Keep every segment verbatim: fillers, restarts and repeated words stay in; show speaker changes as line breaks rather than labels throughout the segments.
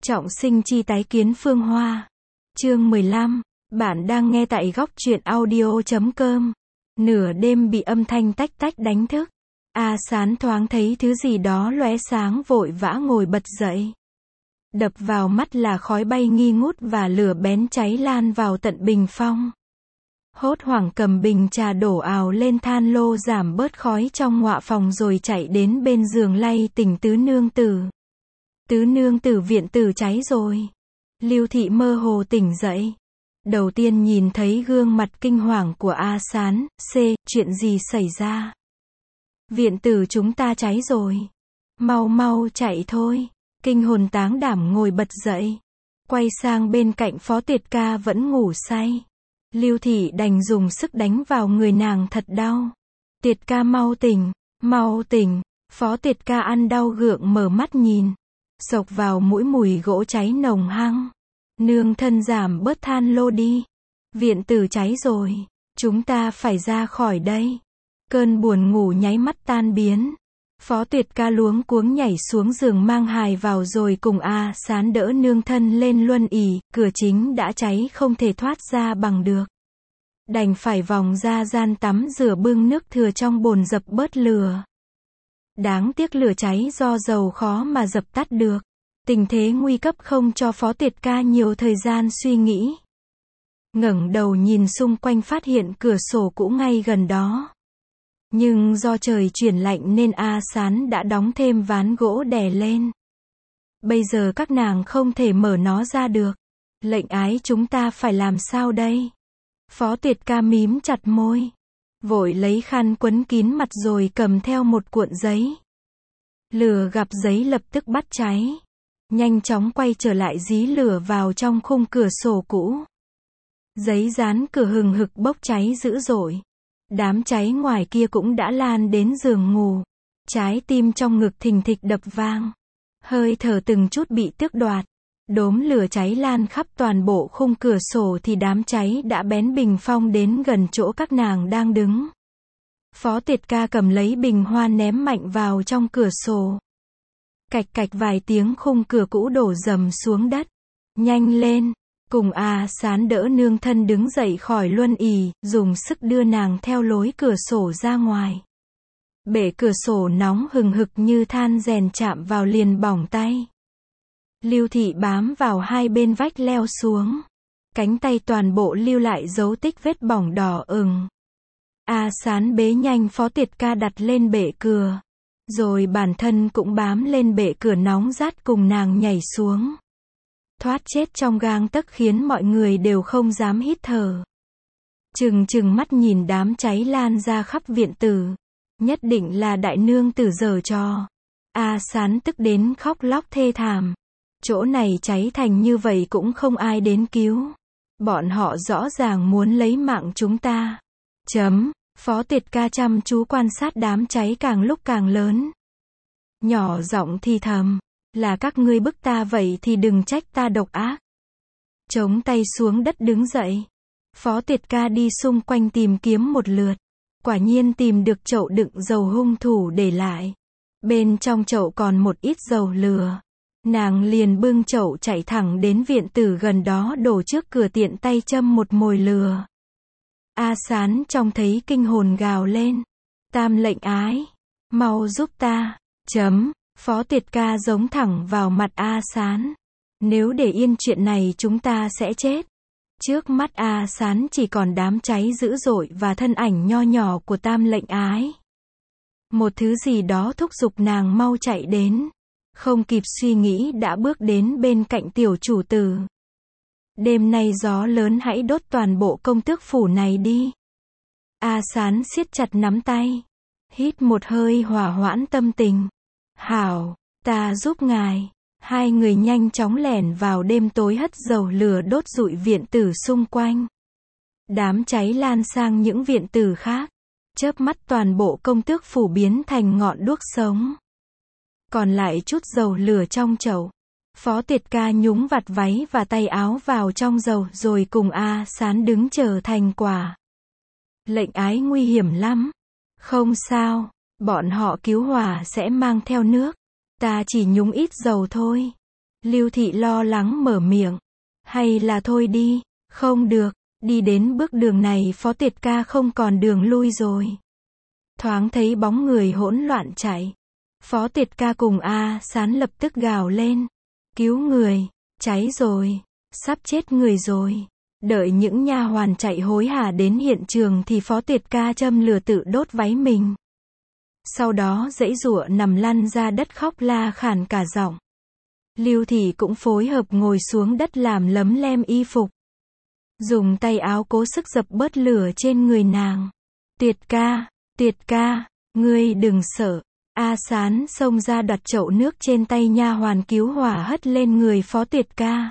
Trọng sinh chi tái kiến Phương Hoa. Chương mười lăm. Bạn đang nghe tại góc truyện audio chấm com. Nửa đêm bị âm thanh tách tách đánh thức. A Sán thoáng thấy thứ gì đó lóe sáng vội vã ngồi bật dậy. Đập vào mắt là khói bay nghi ngút và lửa bén cháy lan vào tận bình phong. Hốt hoảng cầm bình trà đổ ào lên than lô giảm bớt khói trong ngọa phòng rồi chạy đến bên giường lay tỉnh tứ nương tử. Tứ nương tử, viện tử cháy rồi. Lưu Thị mơ hồ tỉnh dậy. Đầu tiên nhìn thấy gương mặt kinh hoàng của A Sán. C. Chuyện gì xảy ra? Viện tử chúng ta cháy rồi. Mau mau chạy thôi. Kinh hồn táng đảm ngồi bật dậy. Quay sang bên cạnh Phó Tiệt Ca vẫn ngủ say. Lưu Thị đành dùng sức đánh vào người nàng thật đau. Tiệt Ca mau tỉnh, mau tỉnh. Phó Tiệt Ca ăn đau gượng mở mắt nhìn. Xộc vào mũi mùi gỗ cháy nồng hăng. Nương thân giảm bớt than lô đi. Viện tử cháy rồi. Chúng ta phải ra khỏi đây. Cơn buồn ngủ nháy mắt tan biến. Phó Tiệt Ca luống cuống nhảy xuống giường mang hài vào rồi cùng A Sán đỡ nương thân lên luân ỷ. Cửa chính đã cháy không thể thoát ra bằng được. Đành phải vòng ra gian tắm rửa bưng nước thừa trong bồn dập bớt lửa. Đáng tiếc lửa cháy do dầu khó mà dập tắt được. Tình thế nguy cấp không cho Phó Tiệt Ca nhiều thời gian suy nghĩ. Ngẩng đầu nhìn xung quanh phát hiện cửa sổ cũ ngay gần đó. Nhưng do trời chuyển lạnh nên A Sán đã đóng thêm ván gỗ đè lên. Bây giờ các nàng không thể mở nó ra được. Lệnh ái, chúng ta phải làm sao đây? Phó Tiệt Ca mím chặt môi. Vội lấy khăn quấn kín mặt rồi cầm theo một cuộn giấy. Lửa gặp giấy lập tức bắt cháy. Nhanh chóng quay trở lại dí lửa vào trong khung cửa sổ cũ. Giấy dán cửa hừng hực bốc cháy dữ dội. Đám cháy ngoài kia cũng đã lan đến giường ngủ. Trái tim trong ngực thình thịch đập vang. Hơi thở từng chút bị tước đoạt. Đốm lửa cháy lan khắp toàn bộ khung cửa sổ thì đám cháy đã bén bình phong đến gần chỗ các nàng đang đứng. Phó Tiệt Ca cầm lấy bình hoa ném mạnh vào trong cửa sổ. Cạch cạch vài tiếng khung cửa cũ đổ rầm xuống đất. Nhanh lên, cùng A Sán đỡ nương thân đứng dậy khỏi luân ỷ, dùng sức đưa nàng theo lối cửa sổ ra ngoài. Bể cửa sổ nóng hừng hực như than rèn chạm vào liền bỏng tay. Lưu Thị bám vào hai bên vách leo xuống. Cánh tay toàn bộ lưu lại dấu tích vết bỏng đỏ ửng. A Sán bế nhanh Phó Tiệt Ca đặt lên bệ cửa. Rồi bản thân cũng bám lên bệ cửa nóng rát cùng nàng nhảy xuống. Thoát chết trong gang tấc khiến mọi người đều không dám hít thở. Trừng trừng mắt nhìn đám cháy lan ra khắp viện tử. Nhất định là đại nương tử giở trò. A Sán tức đến khóc lóc thê thảm. Chỗ này cháy thành như vậy cũng không ai đến cứu. Bọn họ rõ ràng muốn lấy mạng chúng ta. Chấm. Phó Tiệt Ca chăm chú quan sát đám cháy càng lúc càng lớn. Nhỏ giọng thì thầm. Là các ngươi bức ta vậy thì đừng trách ta độc ác. Chống tay xuống đất đứng dậy. Phó Tiệt Ca đi xung quanh tìm kiếm một lượt. Quả nhiên tìm được chậu đựng dầu hung thủ để lại. Bên trong chậu còn một ít dầu lửa. Nàng liền bưng chậu chạy thẳng đến viện tử gần đó đổ trước cửa tiện tay châm một mồi lửa. A Sán trông thấy kinh hồn gào lên. Tam lệnh ái. Mau giúp ta. Chấm. Phó Tiệt Ca giống thẳng vào mặt A Sán. Nếu để yên chuyện này chúng ta sẽ chết. Trước mắt A Sán chỉ còn đám cháy dữ dội và thân ảnh nho nhỏ của tam lệnh ái. Một thứ gì đó thúc giục nàng mau chạy đến. Không kịp suy nghĩ đã bước đến bên cạnh tiểu chủ tử. Đêm nay gió lớn hãy đốt toàn bộ công tước phủ này đi. A Sán siết chặt nắm tay. Hít một hơi hòa hoãn tâm tình. Hảo, ta giúp ngài. Hai người nhanh chóng lẻn vào đêm tối hất dầu lửa đốt rụi viện tử xung quanh. Đám cháy lan sang những viện tử khác. Chớp mắt toàn bộ công tước phủ biến thành ngọn đuốc sống. Còn lại chút dầu lửa trong chậu. Phó Tiệt Ca nhúng vạt váy và tay áo vào trong dầu rồi cùng A Sán đứng chờ thành quả. Lệnh ái, nguy hiểm lắm. Không sao, bọn họ cứu hỏa sẽ mang theo nước. Ta chỉ nhúng ít dầu thôi. Lưu Thị lo lắng mở miệng. Hay là thôi đi, không được, đi đến bước đường này Phó Tiệt ca không còn đường lui rồi. Thoáng thấy bóng người hỗn loạn chạy. Phó Tiệt ca cùng A Sán lập tức gào lên. Cứu người, cháy rồi, sắp chết người rồi. Đợi những nha hoàn chạy hối hả đến hiện trường thì Phó Tiệt ca châm lửa tự đốt váy mình. Sau đó giãy giụa nằm lăn ra đất khóc la khản cả giọng. Lưu Thị cũng phối hợp ngồi xuống đất làm lấm lem y phục. Dùng tay áo cố sức dập bớt lửa trên người nàng. Tiệt ca, Tiệt ca, ngươi đừng sợ. A Sán xông ra đặt chậu nước trên tay nha hoàn cứu hỏa hất lên người Phó Tiệt ca.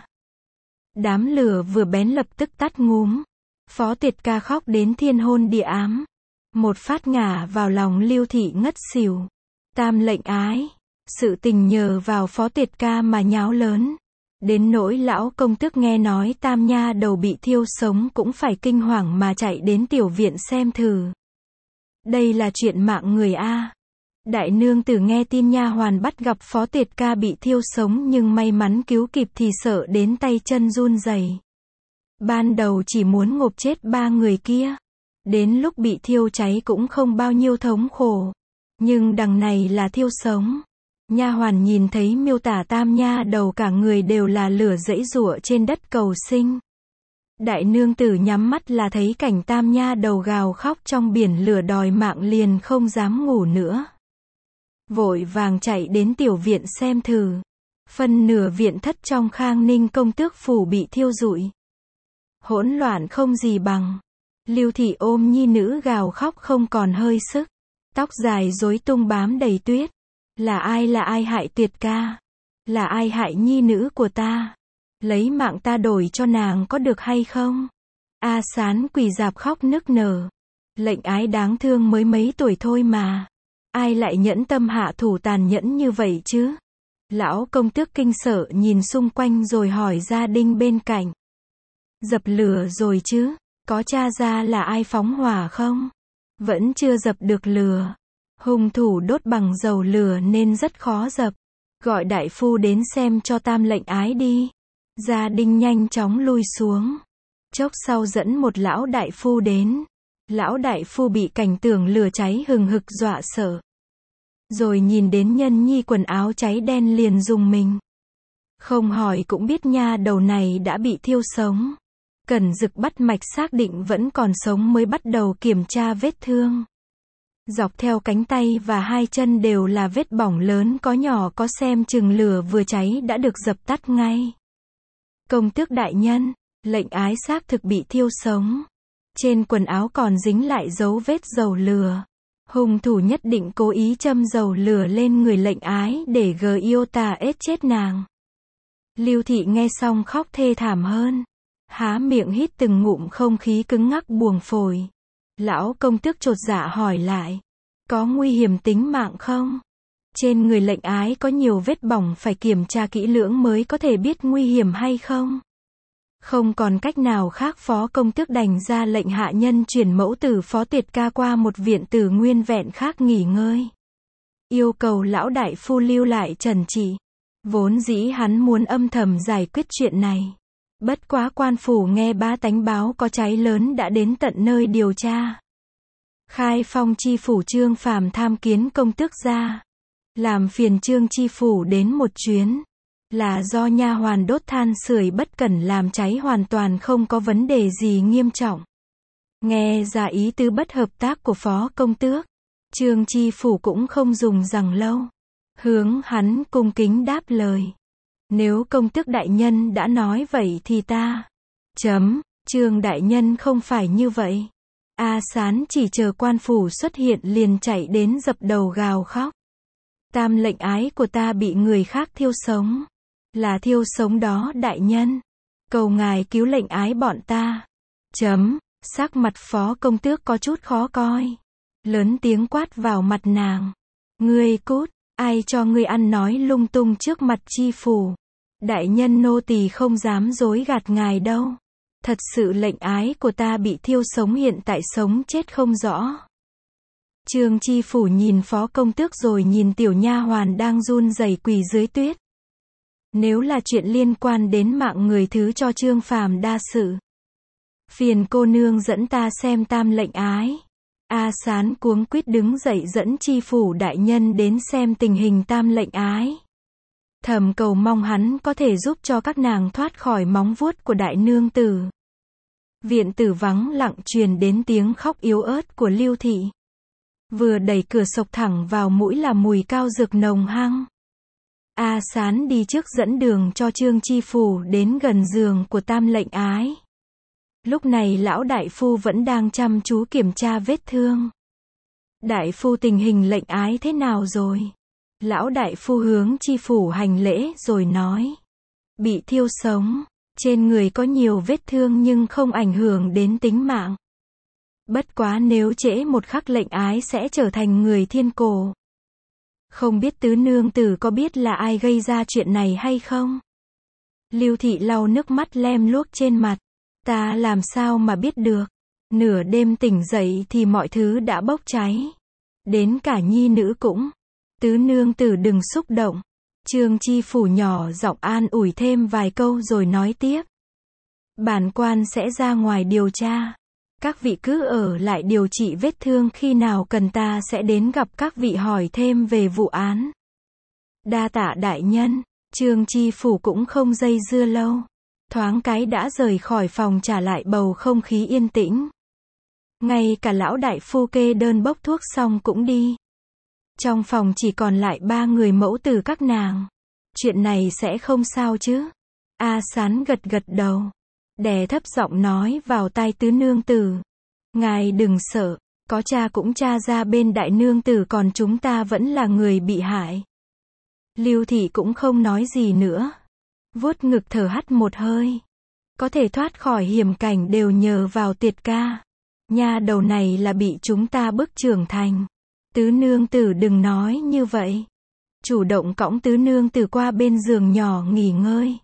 Đám lửa vừa bén lập tức tắt ngúm. Phó Tiệt ca khóc đến thiên hôn địa ám. Một phát ngả vào lòng Lưu Thị ngất xỉu. Tam lệnh ái. Sự tình nhờ vào Phó Tiệt ca mà nháo lớn. Đến nỗi lão công tước nghe nói tam nha đầu bị thiêu sống cũng phải kinh hoàng mà chạy đến tiểu viện xem thử. Đây là chuyện mạng người a. Đại nương tử nghe tin nha hoàn bắt gặp Phó Tiệt ca bị thiêu sống nhưng may mắn cứu kịp thì sợ đến tay chân run rẩy. Ban đầu chỉ muốn ngộp chết ba người kia. Đến lúc bị thiêu cháy cũng không bao nhiêu thống khổ. Nhưng đằng này là thiêu sống. Nha hoàn nhìn thấy miêu tả tam nha đầu cả người đều là lửa giãy giụa trên đất cầu sinh. Đại nương tử nhắm mắt là thấy cảnh tam nha đầu gào khóc trong biển lửa đòi mạng liền không dám ngủ nữa. Vội vàng chạy đến tiểu viện xem thử. Phân nửa viện thất trong Khang Ninh công tước phủ bị thiêu rụi. Hỗn loạn không gì bằng. Lưu Thị ôm nhi nữ gào khóc không còn hơi sức. Tóc dài rối tung bám đầy tuyết. Là ai là ai hại Tiệt ca? Là ai hại nhi nữ của ta? Lấy mạng ta đổi cho nàng có được hay không? A Sán quỳ rạp khóc nức nở. Lệnh ái đáng thương mới mấy tuổi thôi mà. Ai lại nhẫn tâm hạ thủ tàn nhẫn như vậy chứ? Lão công tước kinh sợ nhìn xung quanh rồi hỏi gia đình bên cạnh. Dập lửa rồi chứ? Có tra ra là ai phóng hỏa không? Vẫn chưa dập được lửa. Hung thủ đốt bằng dầu lửa nên rất khó dập. Gọi đại phu đến xem cho tam lệnh ái đi. Gia đình nhanh chóng lui xuống. Chốc sau dẫn một lão đại phu đến. Lão đại phu bị cảnh tượng lửa cháy hừng hực dọa sợ. Rồi nhìn đến nhân nhi quần áo cháy đen liền rùng mình. Không hỏi cũng biết nha đầu này đã bị thiêu sống. Cẩn Dực bắt mạch xác định vẫn còn sống mới bắt đầu kiểm tra vết thương. Dọc theo cánh tay và hai chân đều là vết bỏng lớn có nhỏ có xem chừng lửa vừa cháy đã được dập tắt ngay. Công tước đại nhân, lệnh ái xác thực bị thiêu sống. Trên quần áo còn dính lại dấu vết dầu lửa. Hung thủ nhất định cố ý châm dầu lửa lên người lệnh ái để gờ yêu tà ết chết nàng. Lưu Thị nghe xong khóc thê thảm hơn. Há miệng hít từng ngụm không khí cứng ngắc buồng phổi. Lão công tước chột dạ hỏi lại. Có nguy hiểm tính mạng không? Trên người lệnh ái có nhiều vết bỏng phải kiểm tra kỹ lưỡng mới có thể biết nguy hiểm hay không. Không còn cách nào khác Phó công tước đành ra lệnh hạ nhân chuyển mẫu tử Phó Tiệt ca qua một viện tử nguyên vẹn khác nghỉ ngơi. Yêu cầu lão đại phu lưu lại trần trị. Vốn dĩ hắn muốn âm thầm giải quyết chuyện này. Bất quá quan phủ nghe bá tánh báo có cháy lớn đã đến tận nơi điều tra. Khai phong chi phủ Trương Phàm tham kiến công tước gia. Làm phiền Trương chi phủ đến một chuyến. Là do nha hoàn đốt than sưởi bất cẩn làm cháy hoàn toàn không có vấn đề gì nghiêm trọng. Nghe ra ý tứ bất hợp tác của phó công tước. Trương chi phủ cũng không dùng rằng lâu. Hướng hắn cung kính đáp lời. Nếu công tước đại nhân đã nói vậy thì ta. Chấm, Trương đại nhân không phải như vậy. A Sán chỉ chờ quan phủ xuất hiện liền chạy đến dập đầu gào khóc. Tam lệnh ái của ta bị người khác thiêu sống. Là thiêu sống đó đại nhân. Cầu ngài cứu lệnh ái bọn ta. Chấm, sắc mặt phó công tước có chút khó coi. Lớn tiếng quát vào mặt nàng. Ngươi cút, ai cho ngươi ăn nói lung tung trước mặt chi phủ. Đại nhân nô tỳ không dám dối gạt ngài đâu. Thật sự lệnh ái của ta bị thiêu sống hiện tại sống chết không rõ. Trương chi phủ nhìn phó công tước rồi nhìn tiểu nha hoàn đang run rẩy quỳ dưới tuyết. Nếu là chuyện liên quan đến mạng người thứ cho Trương Phàm đa sự. Phiền cô nương dẫn ta xem tam lệnh ái. A Sán cuống quýt đứng dậy dẫn tri phủ đại nhân đến xem tình hình tam lệnh ái. Thầm cầu mong hắn có thể giúp cho các nàng thoát khỏi móng vuốt của đại nương tử. Viện tử vắng lặng truyền đến tiếng khóc yếu ớt của Lưu Thị. Vừa đẩy cửa sộc thẳng vào mũi là mùi cao dược nồng hăng. A Sán đi trước dẫn đường cho Trương tri phủ đến gần giường của tam lệnh ái. Lúc này lão đại phu vẫn đang chăm chú kiểm tra vết thương. Đại phu, tình hình lệnh ái thế nào rồi? Lão đại phu hướng tri phủ hành lễ rồi nói. Bị thiêu sống. Trên người có nhiều vết thương nhưng không ảnh hưởng đến tính mạng. Bất quá nếu trễ một khắc lệnh ái sẽ trở thành người thiên cổ. Không biết tứ nương tử có biết là ai gây ra chuyện này hay không? Lưu Thị lau nước mắt lem luốc trên mặt. Ta làm sao mà biết được? Nửa đêm tỉnh dậy thì mọi thứ đã bốc cháy. Đến cả nhi nữ cũng. Tứ nương tử đừng xúc động. Trương tri phủ nhỏ giọng an ủi thêm vài câu rồi nói tiếp. Bản quan sẽ ra ngoài điều tra. Các vị cứ ở lại điều trị vết thương, khi nào cần ta sẽ đến gặp các vị hỏi thêm về vụ án. Đa tạ đại nhân. Trương tri phủ cũng không dây dưa lâu. Thoáng cái đã rời khỏi phòng, trả lại bầu không khí yên tĩnh. Ngay cả lão đại phu kê đơn bốc thuốc xong cũng đi. Trong phòng chỉ còn lại ba người mẫu tử các nàng. Chuyện này sẽ không sao chứ? A Sán gật gật đầu. Đè thấp giọng nói vào tai tứ nương tử. Ngài đừng sợ, có cha cũng tra ra bên đại nương tử, còn chúng ta vẫn là người bị hại. Lưu Thị cũng không nói gì nữa. Vuốt ngực thở hắt một hơi. Có thể thoát khỏi hiểm cảnh đều nhờ vào Tiệt ca. Nha đầu này là bị chúng ta bức trưởng thành. Tứ nương tử đừng nói như vậy. Chủ động cõng tứ nương tử qua bên giường nhỏ nghỉ ngơi.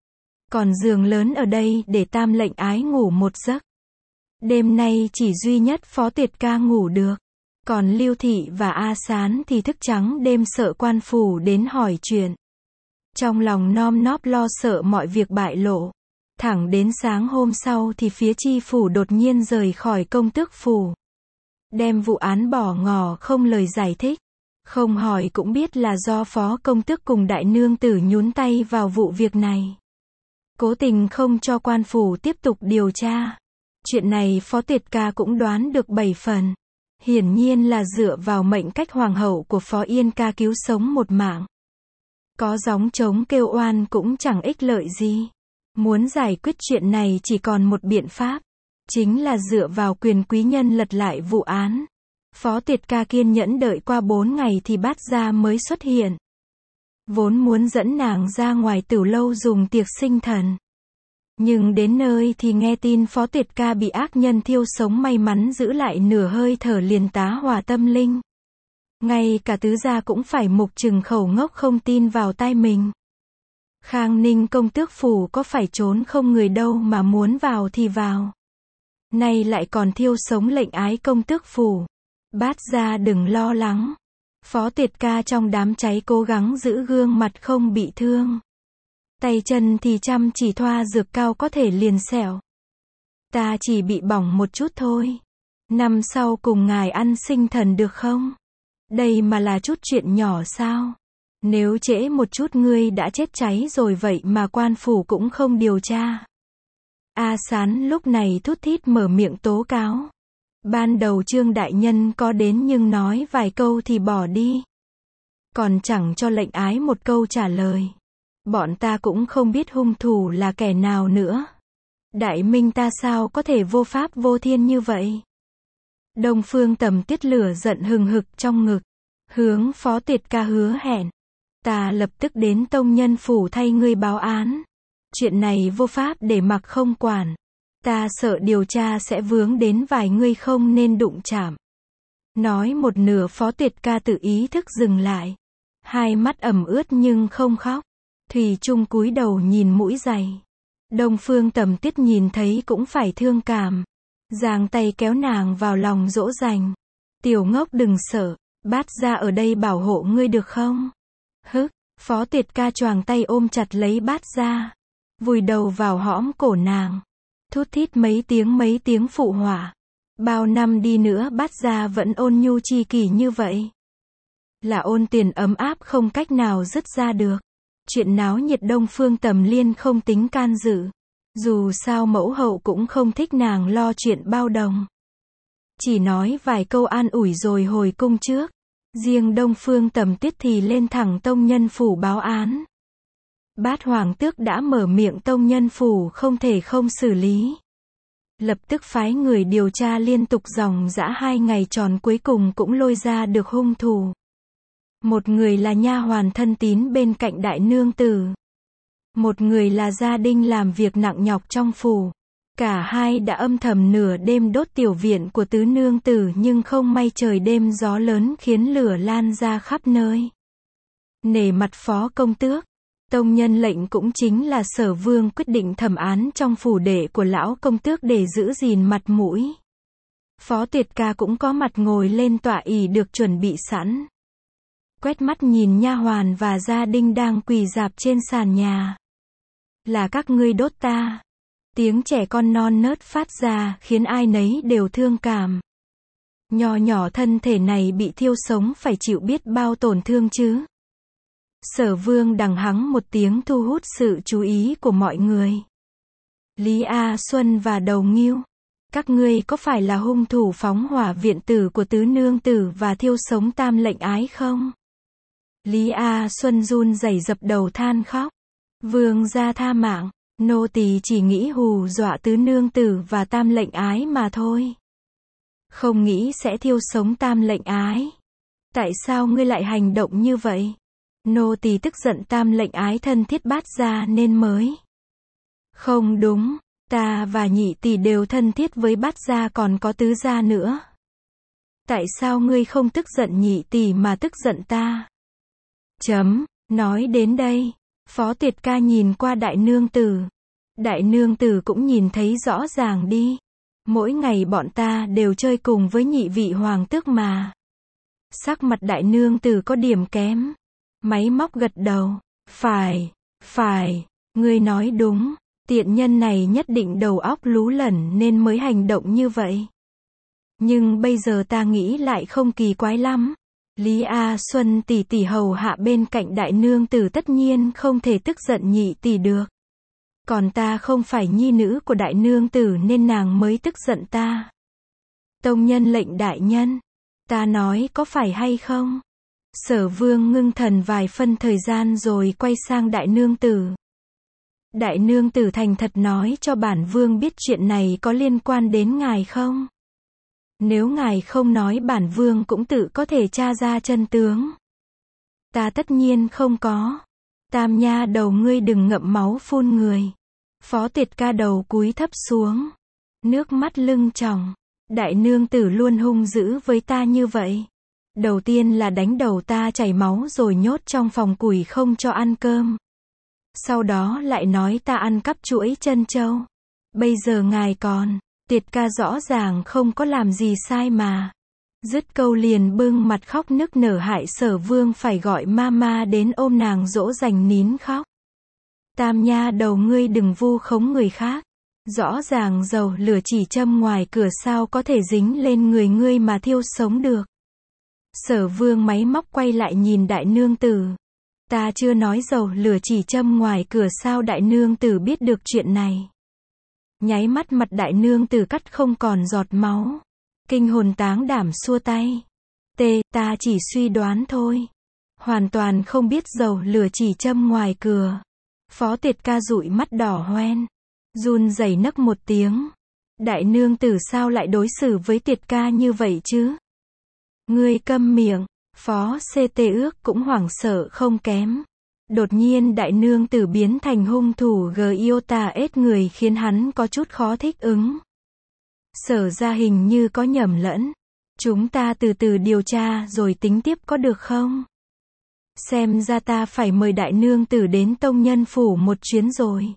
Còn giường lớn ở đây để tam lệnh ái ngủ một giấc. Đêm nay chỉ duy nhất Phó Tiệt ca ngủ được. Còn Lưu Thị và A Sán thì thức trắng đêm sợ quan phủ đến hỏi chuyện. Trong lòng nom nóp lo sợ mọi việc bại lộ. Thẳng đến sáng hôm sau thì phía tri phủ đột nhiên rời khỏi công tước phủ. Đem vụ án bỏ ngỏ không lời giải thích. Không hỏi cũng biết là do phó công tước cùng đại nương tử nhúng tay vào vụ việc này. Cố tình không cho quan phủ tiếp tục điều tra. Chuyện này Phó Tiệt ca cũng đoán được bảy phần. Hiển nhiên là dựa vào mệnh cách hoàng hậu của Phó Yên ca cứu sống một mạng. Có gióng trống kêu oan cũng chẳng ích lợi gì. Muốn giải quyết chuyện này chỉ còn một biện pháp. Chính là dựa vào quyền quý nhân lật lại vụ án. Phó Tiệt ca kiên nhẫn đợi qua bốn ngày thì Bát Gia mới xuất hiện. Vốn muốn dẫn nàng ra ngoài tửu lâu dùng tiệc sinh thần. Nhưng đến nơi thì nghe tin Phó Tiệt ca bị ác nhân thiêu sống, may mắn giữ lại nửa hơi thở liền tá hỏa tâm linh. Ngay cả tứ gia cũng phải mục trừng khẩu ngốc không tin vào tai mình. Khang Ninh công tước phủ có phải trốn không người đâu mà muốn vào thì vào. Nay lại còn thiêu sống lệnh ái công tước phủ. Bát Gia đừng lo lắng. Phó Tiệt ca trong đám cháy cố gắng giữ gương mặt không bị thương. Tay chân thì chăm chỉ thoa dược cao có thể liền xẻo. Ta chỉ bị bỏng một chút thôi. Năm sau cùng ngài ăn sinh thần được không? Đây mà là chút chuyện nhỏ sao? Nếu trễ một chút ngươi đã chết cháy rồi, vậy mà quan phủ cũng không điều tra. A Sán lúc này thút thít mở miệng tố cáo. Ban đầu Trương đại nhân có đến nhưng nói vài câu thì bỏ đi. Còn chẳng cho lệnh ái một câu trả lời. Bọn ta cũng không biết hung thủ là kẻ nào nữa. Đại minh ta sao có thể vô pháp vô thiên như vậy? Đông Phương Tầm Tiết lửa giận hừng hực trong ngực. Hướng Phó Tiệt ca hứa hẹn. Ta lập tức đến tông nhân phủ thay ngươi báo án. Chuyện này vô pháp để mặc không quản. Ta sợ điều tra sẽ vướng đến vài ngươi không nên đụng chạm. Nói một nửa Phó Tiệt ca tự ý thức dừng lại. Hai mắt ẩm ướt nhưng không khóc. Thùy Trung cúi đầu nhìn mũi giày. Đông Phương Tầm Tiết nhìn thấy cũng phải thương cảm. Giang tay kéo nàng vào lòng dỗ dành. Tiểu ngốc đừng sợ. Bát Gia ở đây bảo hộ ngươi được không? Hức, Phó Tuyệt Ca choàng tay ôm chặt lấy Bát Gia, vùi đầu vào hõm cổ nàng, thút thít mấy tiếng mấy tiếng phụ họa. Bao năm đi nữa Bát Gia vẫn ôn nhu chi kỷ như vậy. Là ôn tiền ấm áp không cách nào dứt ra được. Chuyện náo nhiệt Đông Phương Tầm Liên không tính can dự. Dù sao mẫu hậu cũng không thích nàng lo chuyện bao đồng. Chỉ nói vài câu an ủi rồi hồi cung trước. Riêng Đông Phương Tầm Tuyết thì lên thẳng tông nhân phủ báo án. Bát hoàng tước đã mở miệng tông nhân phủ không thể không xử lý. Lập tức phái người điều tra liên tục dòng dã hai ngày tròn cuối cùng cũng lôi ra được hung thủ. Một người là nha hoàn thân tín bên cạnh đại nương tử. Một người là gia đình làm việc nặng nhọc trong phủ. Cả hai đã âm thầm nửa đêm đốt tiểu viện của tứ nương tử nhưng không may trời đêm gió lớn khiến lửa lan ra khắp nơi. Nể mặt phó công tước, tông nhân lệnh cũng chính là Sở Vương quyết định thẩm án trong phủ đệ của lão công tước để giữ gìn mặt mũi. Phó Tuyệt Ca cũng có mặt ngồi lên tọa ỷ được chuẩn bị sẵn. Quét mắt nhìn nha hoàn và gia đình đang quỳ rạp trên sàn nhà. Là các ngươi đốt ta. Tiếng trẻ con non nớt phát ra khiến ai nấy đều thương cảm. Nho nhỏ thân thể này bị thiêu sống phải chịu biết bao tổn thương chứ. Sở Vương đằng hắng một tiếng thu hút sự chú ý của mọi người. Lý A Xuân và Đầu Ngưu, các ngươi có phải là hung thủ phóng hỏa viện tử của tứ nương tử và thiêu sống tam lệnh ái không? Lý A Xuân run rẩy dập đầu than khóc. Vương gia tha mạng, nô tỳ chỉ nghĩ hù dọa tứ nương tử và tam lệnh ái mà thôi. Không nghĩ sẽ thiêu sống tam lệnh ái. Tại sao ngươi lại hành động như vậy? Nô tỳ tức giận tam lệnh ái thân thiết Bát Gia nên mới. Không đúng, ta và nhị tỷ đều thân thiết với Bát Gia còn có tứ gia nữa. Tại sao ngươi không tức giận nhị tỷ mà tức giận ta? Chấm, nói đến đây, Phó Tuyệt Ca nhìn qua đại nương tử. Đại nương tử cũng nhìn thấy rõ ràng đi. Mỗi ngày bọn ta đều chơi cùng với nhị vị hoàng tước mà. Sắc mặt đại nương tử có điểm kém. Máy móc gật đầu. Phải, phải, ngươi nói đúng. Tiện nhân này nhất định đầu óc lú lẫn nên mới hành động như vậy. Nhưng bây giờ ta nghĩ lại không kỳ quái lắm. Lý A Xuân tỷ tỷ hầu hạ bên cạnh đại nương tử tất nhiên không thể tức giận nhị tỷ được. Còn ta không phải nhi nữ của đại nương tử nên nàng mới tức giận ta. Tông nhân lệnh đại nhân. Ta nói có phải hay không? Sở Vương ngưng thần vài phân thời gian rồi quay sang đại nương tử. Đại nương tử thành thật nói cho bản vương biết chuyện này có liên quan đến ngài không? Nếu ngài không nói bản vương cũng tự có thể tra ra chân tướng. Ta tất nhiên không có. Tam nha đầu ngươi đừng ngậm máu phun người. Phó Tuyệt Ca đầu cúi thấp xuống. Nước mắt lưng tròng. Đại nương tử luôn hung dữ với ta như vậy. Đầu tiên là đánh đầu ta chảy máu rồi nhốt trong phòng củi không cho ăn cơm. Sau đó lại nói ta ăn cắp chuỗi trân châu. Bây giờ ngài còn, Tuyệt Ca rõ ràng không có làm gì sai mà. Dứt câu liền bưng mặt khóc nức nở hại Sở Vương phải gọi mama đến ôm nàng dỗ dành nín khóc. Tam nha đầu ngươi đừng vu khống người khác. Rõ ràng dầu lửa chỉ châm ngoài cửa sao có thể dính lên người ngươi mà thiêu sống được. Sở Vương máy móc quay lại nhìn đại nương tử. Ta chưa nói dầu lửa chỉ châm ngoài cửa sao đại nương tử biết được chuyện này. Nháy mắt mặt đại nương tử cắt không còn giọt máu. Kinh hồn táng đảm xua tay. Tê, ta chỉ suy đoán thôi. Hoàn toàn không biết dầu lửa chỉ châm ngoài cửa. Phó Tuyệt Ca dụi mắt đỏ hoen. Run rẩy nấc một tiếng. Đại nương tử sao lại đối xử với Tuyệt Ca như vậy chứ? Ngươi câm miệng. Phó xê tê ước cũng hoảng sợ không kém. Đột nhiên đại nương tử biến thành hung thủ Giota ết người khiến hắn có chút khó thích ứng. Sở ra hình như có nhầm lẫn. Chúng ta từ từ điều tra rồi tính tiếp có được không? Xem ra ta phải mời đại nương tử đến tông nhân phủ một chuyến rồi.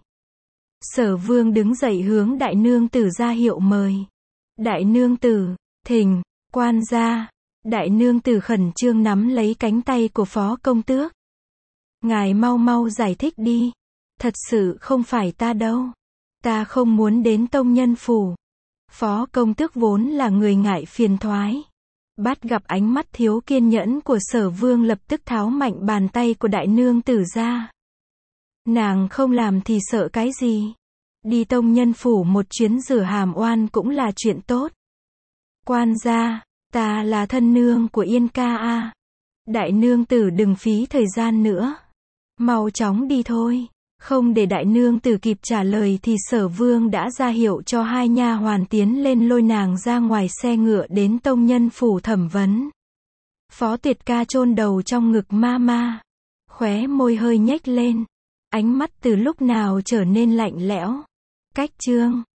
Sở Vương đứng dậy hướng đại nương tử ra hiệu mời. Đại nương tử, thỉnh, quan gia. Đại nương tử khẩn trương nắm lấy cánh tay của phó công tước. Ngài mau mau giải thích đi. Thật sự không phải ta đâu. Ta không muốn đến tông nhân phủ. Phó công tước vốn là người ngại phiền toái. Bắt gặp ánh mắt thiếu kiên nhẫn của Sở Vương lập tức tháo mạnh bàn tay của đại nương tử ra. Nàng không làm thì sợ cái gì? Đi tông nhân phủ một chuyến rửa hàm oan cũng là chuyện tốt. Quan gia, ta là thân nương của Yên ca a. Đại nương tử đừng phí thời gian nữa. Mau chóng đi thôi. Không để đại nương tử kịp trả lời thì Sở Vương đã ra hiệu cho hai nha hoàn tiến lên lôi nàng ra ngoài xe ngựa đến tông nhân phủ thẩm vấn. Phó Tuyệt ca chôn đầu trong ngực ma ma. Khóe môi hơi nhếch lên. Ánh mắt từ lúc nào trở nên lạnh lẽo. Cách chương